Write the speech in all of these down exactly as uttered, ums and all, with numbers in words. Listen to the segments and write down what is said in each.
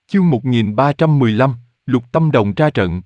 Chương một nghìn ba trăm mười lăm, Lục Tâm Đồng ra trận.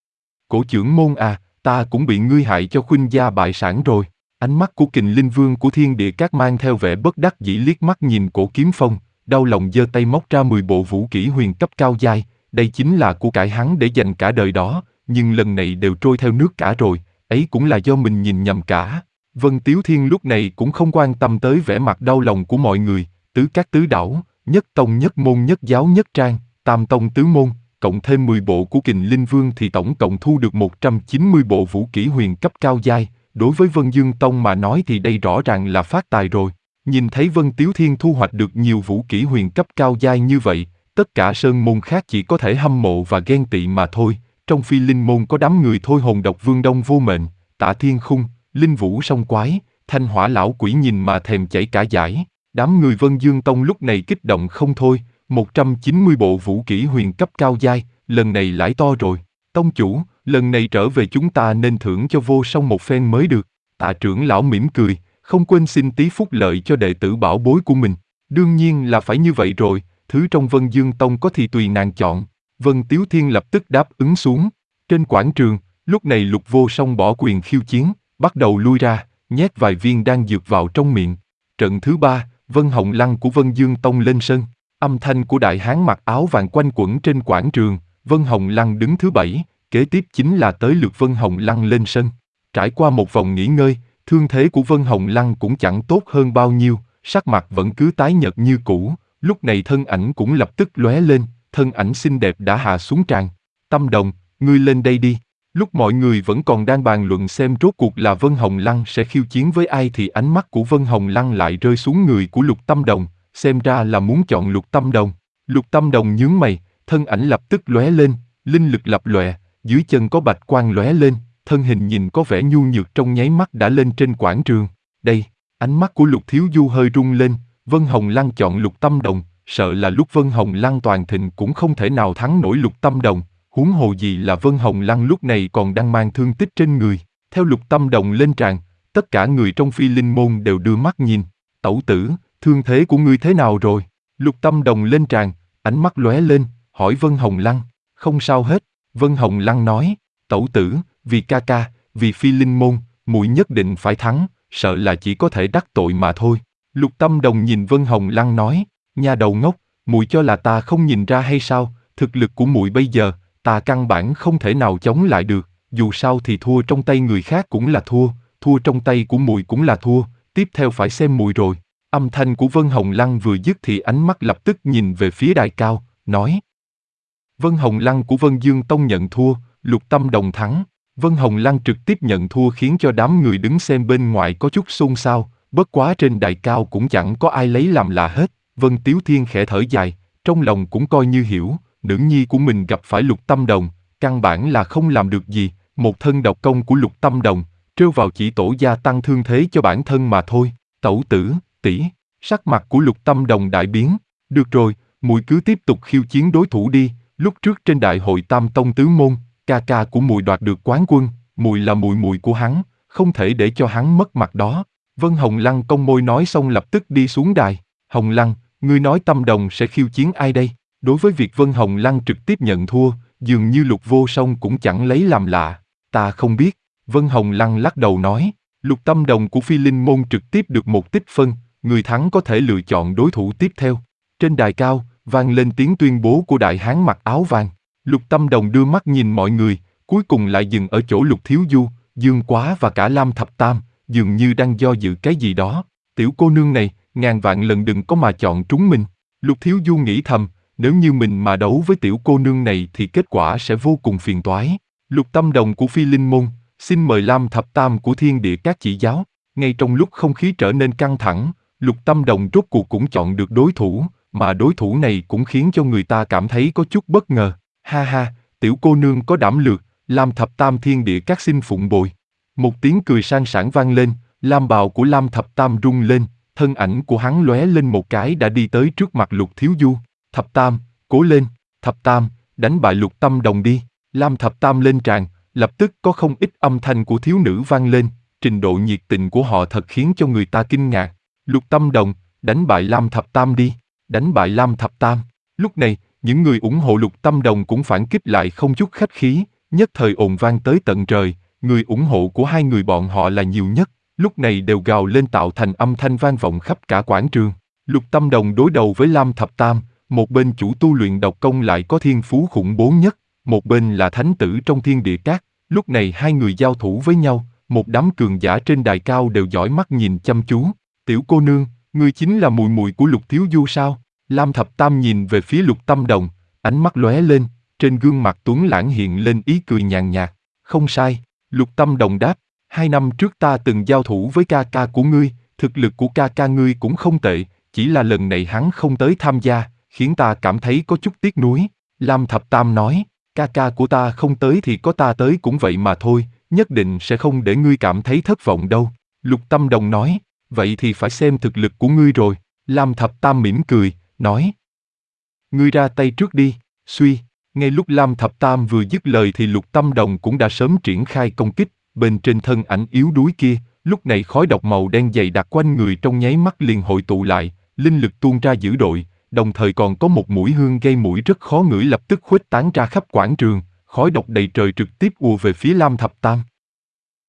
Cổ trưởng môn à, ta cũng bị ngươi hại cho khuynh gia bại sản rồi. Ánh mắt của Kình Linh Vương của Thiên Địa Các mang theo vẻ bất đắc dĩ liếc mắt nhìn Cổ Kiếm Phong, đau lòng giơ tay móc ra mười bộ vũ kỹ huyền cấp cao giai, đây chính là của cải hắn để dành cả đời đó, nhưng lần này đều trôi theo nước cả rồi, ấy cũng là do mình nhìn nhầm cả. Vân Tiếu Thiên lúc này cũng không quan tâm tới vẻ mặt đau lòng của mọi người, tứ các tứ đảo, nhất tông nhất môn nhất giáo nhất trang, tam tông tứ môn, cộng thêm mười bộ của Kình Linh Vương thì tổng cộng thu được một trăm chín mươi bộ vũ kỹ huyền cấp cao giai. Đối với Vân Dương Tông mà nói thì đây rõ ràng là phát tài rồi. Nhìn thấy Vân Tiếu Thiên thu hoạch được nhiều vũ kỹ huyền cấp cao giai như vậy, tất cả sơn môn khác chỉ có thể hâm mộ và ghen tị mà thôi. Trong Phi Linh môn có đám người Thôi Hồn Độc Vương Đông Vô Mệnh, Tạ Thiên Khung, Linh Vũ Song Quái, Thanh Hỏa Lão Quỷ nhìn mà thèm chảy cả dãi. Đám người Vân Dương Tông lúc này kích động không thôi, một trăm chín mươi bộ vũ kỹ huyền cấp cao giai, lần này lãi to rồi. Tông chủ, lần này trở về chúng ta nên thưởng cho Vô Song một phen mới được. Tạ trưởng lão mỉm cười, không quên xin tí phúc lợi cho đệ tử bảo bối của mình. Đương nhiên là phải như vậy rồi, thứ trong Vân Dương Tông có thì tùy nàng chọn. Vân Tiếu Thiên lập tức đáp ứng xuống. Trên quảng trường, lúc này Lục Vô Song bỏ quyền khiêu chiến, bắt đầu lui ra, nhét vài viên đan dược vào trong miệng. Trận thứ ba, Vân Hồng Lăng của Vân Dương Tông lên sân. Âm thanh của đại hán mặc áo vàng quanh quẩn trên quảng trường, Vân Hồng Lăng đứng thứ bảy, kế tiếp chính là tới lượt Vân Hồng Lăng lên sân. Trải qua một vòng nghỉ ngơi, thương thế của Vân Hồng Lăng cũng chẳng tốt hơn bao nhiêu, sắc mặt vẫn cứ tái nhợt như cũ, lúc này thân ảnh cũng lập tức lóe lên, thân ảnh xinh đẹp đã hạ xuống tràn. Tâm Đồng, ngươi lên đây đi. Lúc mọi người vẫn còn đang bàn luận xem rốt cuộc là Vân Hồng Lăng sẽ khiêu chiến với ai thì ánh mắt của Vân Hồng Lăng lại rơi xuống người của Lục Tâm Đồng, xem ra là muốn chọn Lục Tâm Đồng. Lục Tâm Đồng nhướng mày, thân ảnh lập tức lóe lên, linh lực lập lòe, dưới chân có bạch quang lóe lên, thân hình nhìn có vẻ nhu nhược trong nháy mắt đã lên trên quảng trường. Đây, ánh mắt của Lục Thiếu Du hơi rung lên, Vân Hồng Lăng chọn Lục Tâm Đồng, sợ là lúc Vân Hồng Lăng toàn thịnh cũng không thể nào thắng nổi Lục Tâm Đồng, huống hồ gì là Vân Hồng Lăng lúc này còn đang mang thương tích trên người. Theo Lục Tâm Đồng lên tràng, tất cả người trong Phi Linh môn đều đưa mắt nhìn. Tẩu tử, thương thế của ngươi thế nào rồi? Lục Tâm Đồng lên tràng, ánh mắt lóe lên, hỏi Vân Hồng Lăng. Không sao hết, Vân Hồng Lăng nói. Tẩu tử, vì ca ca, vì Phi Linh môn, muội nhất định phải thắng, sợ là chỉ có thể đắc tội mà thôi. Lục Tâm Đồng nhìn Vân Hồng Lăng nói, nha đầu ngốc, muội cho là ta không nhìn ra hay sao? Thực lực của muội bây giờ, ta căn bản không thể nào chống lại được, dù sao thì thua trong tay người khác cũng là thua, thua trong tay của muội cũng là thua, tiếp theo phải xem muội rồi. Âm thanh của Vân Hồng Lăng vừa dứt thì ánh mắt lập tức nhìn về phía đài cao, nói. Vân Hồng Lăng của Vân Dương Tông nhận thua, Lục Tâm Đồng thắng. Vân Hồng Lăng trực tiếp nhận thua khiến cho đám người đứng xem bên ngoài có chút xôn xao, bất quá trên đài cao cũng chẳng có ai lấy làm lạ hết. Vân Tiếu Thiên khẽ thở dài, trong lòng cũng coi như hiểu, nữ nhi của mình gặp phải Lục Tâm Đồng, căn bản là không làm được gì, một thân độc công của Lục Tâm Đồng, trêu vào chỉ tổ gia tăng thương thế cho bản thân mà thôi. Tẩu tử, tỷ, sắc mặt của Lục Tâm Đồng đại biến. Được rồi, muội cứ tiếp tục khiêu chiến đối thủ đi, lúc trước trên đại hội Tam Tông Tứ Môn, ca ca của muội đoạt được quán quân, muội là muội muội của hắn, không thể để cho hắn mất mặt đó. Vân Hồng Lăng cong môi nói xong lập tức đi xuống đài. Hồng Lăng, ngươi nói Tâm Đồng sẽ khiêu chiến ai đây? Đối với việc Vân Hồng Lăng trực tiếp nhận thua, dường như Lục Vô Song cũng chẳng lấy làm lạ. Ta không biết, Vân Hồng Lăng lắc đầu nói. Lục Tâm Đồng của Phi Linh môn trực tiếp được một tích phân, người thắng có thể lựa chọn đối thủ tiếp theo. Trên đài cao, vang lên tiếng tuyên bố của đại hán mặc áo vàng. Lục Tâm Đồng đưa mắt nhìn mọi người, cuối cùng lại dừng ở chỗ Lục Thiếu Du, Dương Quá và cả Lam Thập Tam, dường như đang do dự cái gì đó. Tiểu cô nương này, ngàn vạn lần đừng có mà chọn trúng mình. Lục Thiếu Du nghĩ thầm, nếu như mình mà đấu với tiểu cô nương này thì kết quả sẽ vô cùng phiền toái. Lục Tâm Đồng của Phi Linh môn, xin mời Lam Thập Tam của Thiên Địa Các chỉ giáo. Ngay trong lúc không khí trở nên căng thẳng, Lục Tâm Đồng rốt cuộc cũng chọn được đối thủ, mà đối thủ này cũng khiến cho người ta cảm thấy có chút bất ngờ. Ha ha, tiểu cô nương có đảm lược, Lam Thập Tam Thiên Địa Các xin phụng bồi. Một tiếng cười sang sảng vang lên, lam bào của Lam Thập Tam rung lên, thân ảnh của hắn lóe lên một cái đã đi tới trước mặt Lục Thiếu Du. Thập Tam, cố lên, Thập Tam, đánh bại Lục Tâm Đồng đi. Lam Thập Tam lên tràng, lập tức có không ít âm thanh của thiếu nữ vang lên, trình độ nhiệt tình của họ thật khiến cho người ta kinh ngạc. Lục Tâm Đồng, đánh bại Lam Thập Tam đi, đánh bại Lam Thập Tam. Lúc này, những người ủng hộ Lục Tâm Đồng cũng phản kích lại không chút khách khí, nhất thời ồn vang tới tận trời, người ủng hộ của hai người bọn họ là nhiều nhất, lúc này đều gào lên tạo thành âm thanh vang vọng khắp cả quảng trường. Lục Tâm Đồng đối đầu với Lam Thập Tam, một bên chủ tu luyện độc công lại có thiên phú khủng bố nhất, một bên là thánh tử trong thiên địa cát, lúc này hai người giao thủ với nhau, một đám cường giả trên đài cao đều dõi mắt nhìn chăm chú. Tiểu cô nương, ngươi chính là mùi mùi của Lục Thiếu Du sao? Lam Thập Tam nhìn về phía Lục Tâm Đồng, ánh mắt lóe lên, trên gương mặt tuấn lãng hiện lên ý cười nhàn nhạt. Không sai, Lục Tâm Đồng đáp, hai năm trước ta từng giao thủ với ca ca của ngươi, thực lực của ca ca ngươi cũng không tệ, chỉ là lần này hắn không tới tham gia, khiến ta cảm thấy có chút tiếc nuối. Lam Thập Tam nói, ca ca của ta không tới thì có ta tới cũng vậy mà thôi, nhất định sẽ không để ngươi cảm thấy thất vọng đâu. Lục Tâm Đồng nói, vậy thì phải xem thực lực của ngươi rồi. Lam Thập Tam mỉm cười, nói, ngươi ra tay trước đi. Suy, ngay lúc Lam Thập Tam vừa dứt lời thì Lục Tâm Đồng cũng đã sớm triển khai công kích, bên trên thân ảnh yếu đuối kia, lúc này khói độc màu đen dày đặc quanh người trong nháy mắt liền hội tụ lại, linh lực tuôn ra dữ dội, đồng thời còn có một mũi hương gây mũi rất khó ngửi lập tức khuếch tán ra khắp quảng trường, khói độc đầy trời trực tiếp ùa về phía Lam Thập Tam.